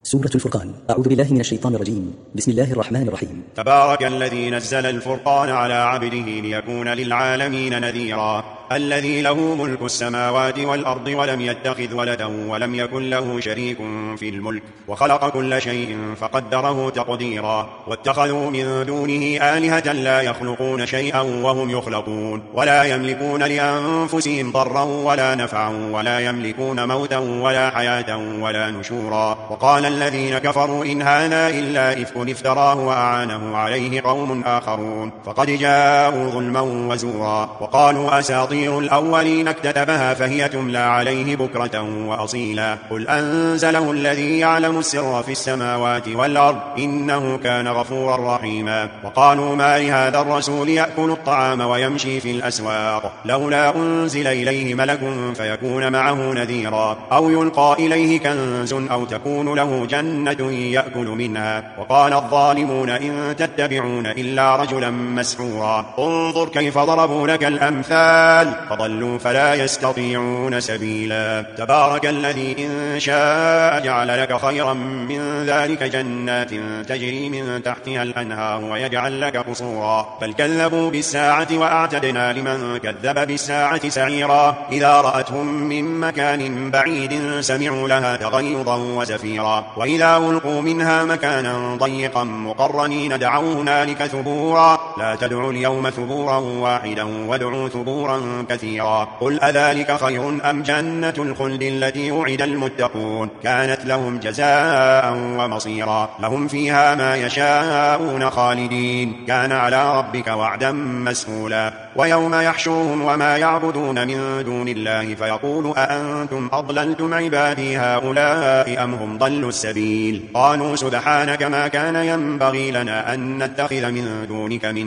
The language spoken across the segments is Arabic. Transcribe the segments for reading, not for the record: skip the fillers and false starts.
سورة الفرقان. أعوذ بالله من الشيطان الرجيم. بسم الله الرحمن الرحيم. تبارك الذي نزل الفرقان على عبده ليكون للعالمين نذيرا الذي له ملك السماوات والأرض ولم يتخذ ولدا ولم يكن له شريك في الملك وخلق كل شيء فقدره تقديرا واتخذوا من دونه آلهة لا يخلقون شيئا وهم يخلقون ولا يملكون لأنفسهم ضرا ولا نفعا ولا يملكون موتا ولا حياة ولا نشورا. وقال الذين كفروا إن هذا إلا إفك افتراه وأعانه عليه قوم آخرون فقد جاءوا ظلما وزورا. وقالوا أساطير الأولين اكتتبها فهي تملى عليه بكرة وأصيلا قل أنزله الذي يعلم السر في السماوات والأرض إنه كان غفورا رحيما. وقالوا ما لهذا الرسول يأكل الطعام ويمشي في الأسواق لولا أنزل إليه ملك فيكون معه نذيرا أو يلقى إليه كنز أو تكون له جنة يأكل منها. وقال الظالمون إن تتبعون إلا رجلا مسحورا انظر كيف ضربوا لك الأمثال فضلوا فلا يستطيعون سبيلا. تبارك الذي إن شاء جعل لك خيرا من ذلك جنات تجري من تحتها الأنهار ويجعل لك قصورا بل كذبوا بالساعة وأعتدنا لمن كذب بالساعة سعيرا. إذا رأتهم من مكان بعيد سمعوا لها تغيظا وزفيرا وإذا ألقوا منها مكانا ضيقا مقرنين دعوا هنالك ثبورا لا تدعوا اليوم ثبورا واحدا وادعوا ثبورا كثيرا. قل أذلك خير أم جنة الخلد التي وعد المتقون كانت لهم جزاء ومصيرا لهم فيها ما يشاءون خالدين كان على ربك وعدا مسئولا. ويوم يحشرهم وما يعبدون من دون الله فيقول أأنتم أضللتم عبادي هؤلاء أم هم ضلوا السبيل قالوا سبحانك ما كان ينبغي لنا أن نتخذ من دونك من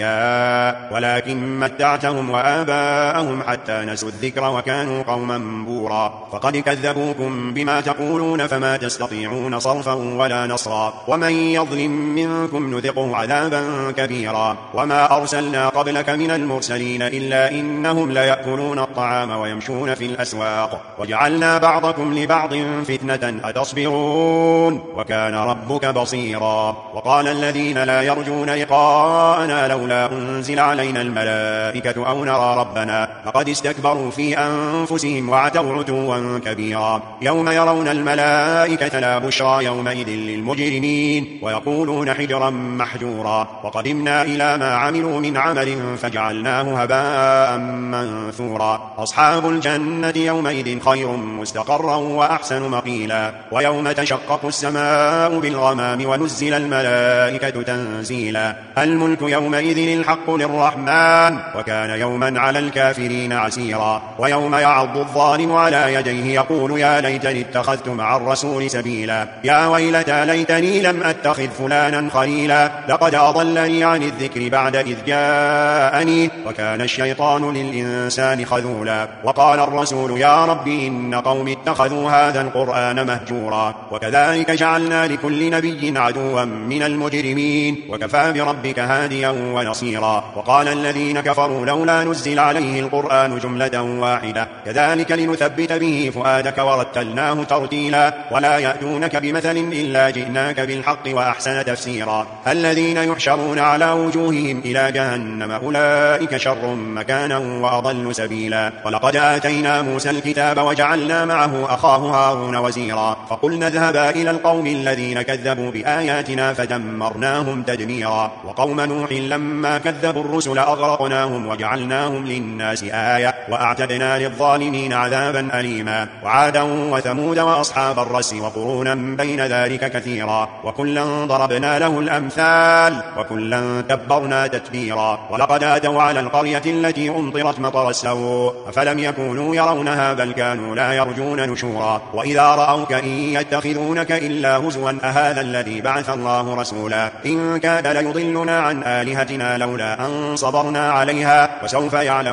أولياء ولكن متعتهم وآباءهم حتى نسوا الذكر وكانوا قوما بورا. فقد كذبوكم بما تقولون فما تستطيعون صرفا ولا نصرا ومن يظلم منكم نذقه عذابا كبيرا. وما أرسلنا قبلك من المرسلين إلا إنهم ليأكلون الطعام ويمشون في الأسواق وجعلنا بعضكم لبعض فتنة أتصبرون وكان ربك بصيرا. وقال الذين لا يرجون لقاءنا لولا أنزل علينا الملائكة أو نرى ربنا لقد استكبروا في أنفسهم وعتوا عتوا كبيرا. يوم يرون الملائكة لا بشرى يومئذ للمجرمين ويقولون حجرا محجورا. وقدمنا إلى ما عملوا من عمل فجعلناه هباء منثورا. أصحاب الجنة يومئذ خير مستقرا وأحسن مقيلا. ويوم تشقق السماء بالغمام ونزل الملائكة تنزيلا. الملك يومئذ الحق للرحمن وكان يوما على الكافرين عسيرا. ويوم يعض الظالم على يديه يقول يا ليتني اتخذت مع الرسول سبيلا يا ويلتى ليتني لم أتخذ فلانا خليلا لقد أضلني عن الذكر بعد إذ جاءني وكان الشيطان للإنسان خذولا. وقال الرسول يا رب إن قوم اتخذوا هذا القرآن مهجورا. وكذلك جعلنا لكل نبي عدوا من المجرمين وكفى بربك هاديا ونصيرا. وقال الذين كفروا لولا نزل عليه القرآن جملة واحدة كذلك لنثبت به فؤادك ورتلناه ترتيلا ولا يأتونك بمثل إلا جئناك بالحق وأحسن تفسيرا. الذين يحشرون على وجوههم إلى جهنم أولئك شر مكانا وأضل سبيلا. ولقد آتينا موسى الكتاب وجعلنا معه أخاه هارون وزيرا فقلنا اذهبا إلى القوم الذين كذبوا بآياتنا فدمرناهم تدميرا. وقوم نوح لما كذبوا الرسل أغرقناهم وجعلناهم للناس آية وأعتدنا للظالمين عذابا أليما. وعادا وثمود وأصحاب الرس وقرونا بين ذلك كثيرا وكلا ضربنا له الأمثال وكلا تبرنا تتبيرا. ولقد آتوا على القرية التي أمطرت مطر السوء أفلم يكونوا يرونها بل كانوا لا يرجون نشورا. وإذا رأوك إن يتخذونك إلا هزوا أهذا الذي بعث الله رسولا إن كاد ليضلنا عن آلهتنا لولا أن صبرنا عليها وسوف يعلمون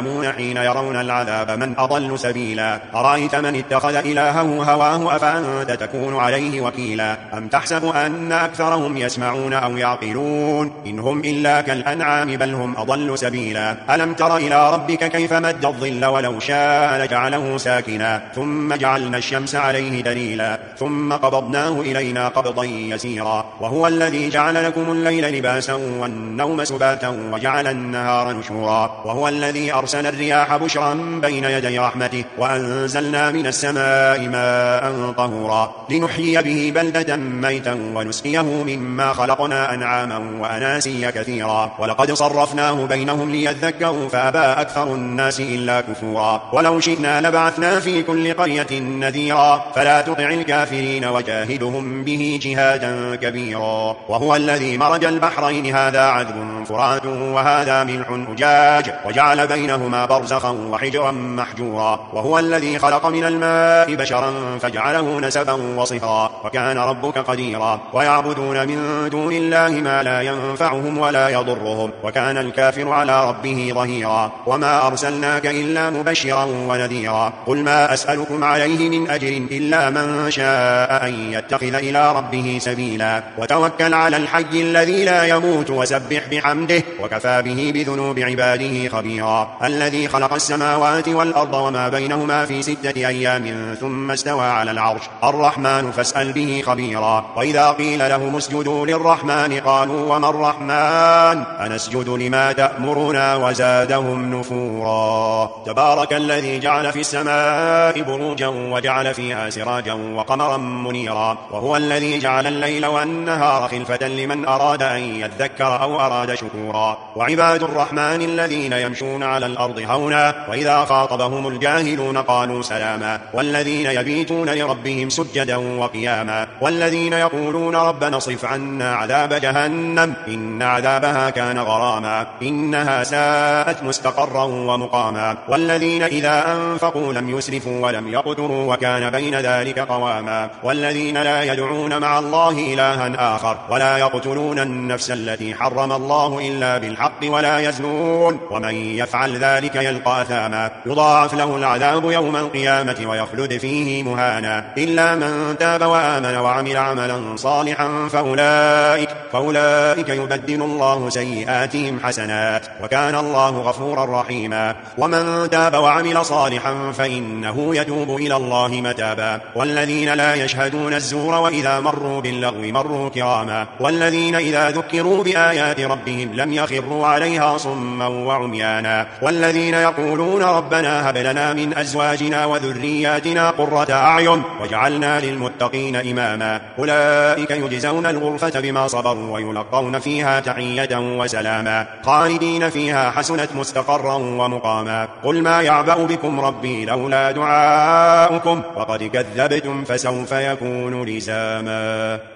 يعلمون حين يرون العذاب من أضل سبيلا أرأيت من اتخذ إلهه هواه أفأنت تكون عليه وكيلا أم تحسب أن أكثرهم يسمعون أو يعقلون إن هم إلا كالأنعام بل هم أضل سبيلا ألم تر إلى ربك كيف مد الظل ولو شاء لجعله ساكنا ثم جعلنا الشمس عليه دليلا ثم قبضناه إلينا قبضا يسيرا وهو الذي جعل لكم الليل لباسا والنوم سباتا وجعل النهار نشورا وهو الذي أرسل الرياح بشرا بين يدي رحمته وأنزلنا من السماء ماء طهورا لنحيي به بلدة ميتا ونسقيه مما خلقنا أنعاما وأناسيا كثيرا ولقد صرفناه بينهم ليذكروا فأبى أكثر الناس إلا كفورا ولو شئنا لبعثنا في كل قرية نذيرا فلا تطع الكافرين وجاهدهم به جهادا كبيرا وهو الذي مرج البحرين هذا عذب فرات وهذا ملح أجاج وجعل بينهما برزخا وحجرا محجورا وهو الذي خلق من الماء بشرا فجعله نسبا وصهرا وكان ربك قديرا ويعبدون من دون الله ما لا ينفعهم ولا يضرهم وكان الكافر على ربه ظهيرا وما أرسلناك إلا مبشرا ونذيرا قل ما أسألكم عليه من أجر إلا من شاء أن يتخذ إلى ربه سبيلا وتوكل على الحي الذي لا يموت وسبح بحمده وكفى به بذنوب عباده خبيرا الذي خلق السماوات والأرض وما بينهما في 6 أيام ثم استوى على العرش الرحمن فاسأل به خبيرا وإذا قيل لهم اسجدوا للرحمن قالوا وما الرحمن أنسجد لما تأمرنا وزادهم نفورا تبارك الذي جعل في السماء بروجا وجعل فيها سراجا وقمرا منيرا وهو الذي جعل الليل والنهار خلفة لمن أراد أن يذكر أو أراد شكورا وعباد الرحمن الذين يمشون على الأرض هونا وإذا خاطبهم الجاهلون قالوا سلاما والذين يبيتون لربهم سجدا وقياما والذين يقولون ربنا اصرف عنا عذاب جهنم إن عذابها كان غراما إنها ساءت مستقرا ومقاما والذين إذا أنفقوا لم يسرفوا ولم يقتروا وكان بين ذلك قواما والذين لا يدعون مع الله إلها آخر ولا يقتلون النفس التي حرم الله إلا بالحق ولا يزنون ومن يفعل ذلك يلقى أثاما يضاعف له العذاب يوم القيامة ويخلد فيه مهانا إلا من تاب وآمن وعمل عملا صالحا فأولئك يبدل الله سيئاتهم حسنات وكان الله غفورا رحيما ومن تاب وعمل صالحا فإنه يتوب إلى الله متابا والذين لا يشهدون الزور وإذا مروا باللغو مروا كراما والذين إذا ذكروا بآيات ربهم لم يخروا عليها صما وعميانا والذين يقولون ربنا هب لنا من أزواجنا وذرياتنا قرة أعين واجعلنا للمتقين إماما أولئك يجزون الغرفة بما صبروا ويلقون فيها تحية وسلاما خالدين فيها حسنت مستقرا ومقاما قل ما يعبأ بكم ربي لولا دعاؤكم وقد كذبتم فسوف يكون لزاما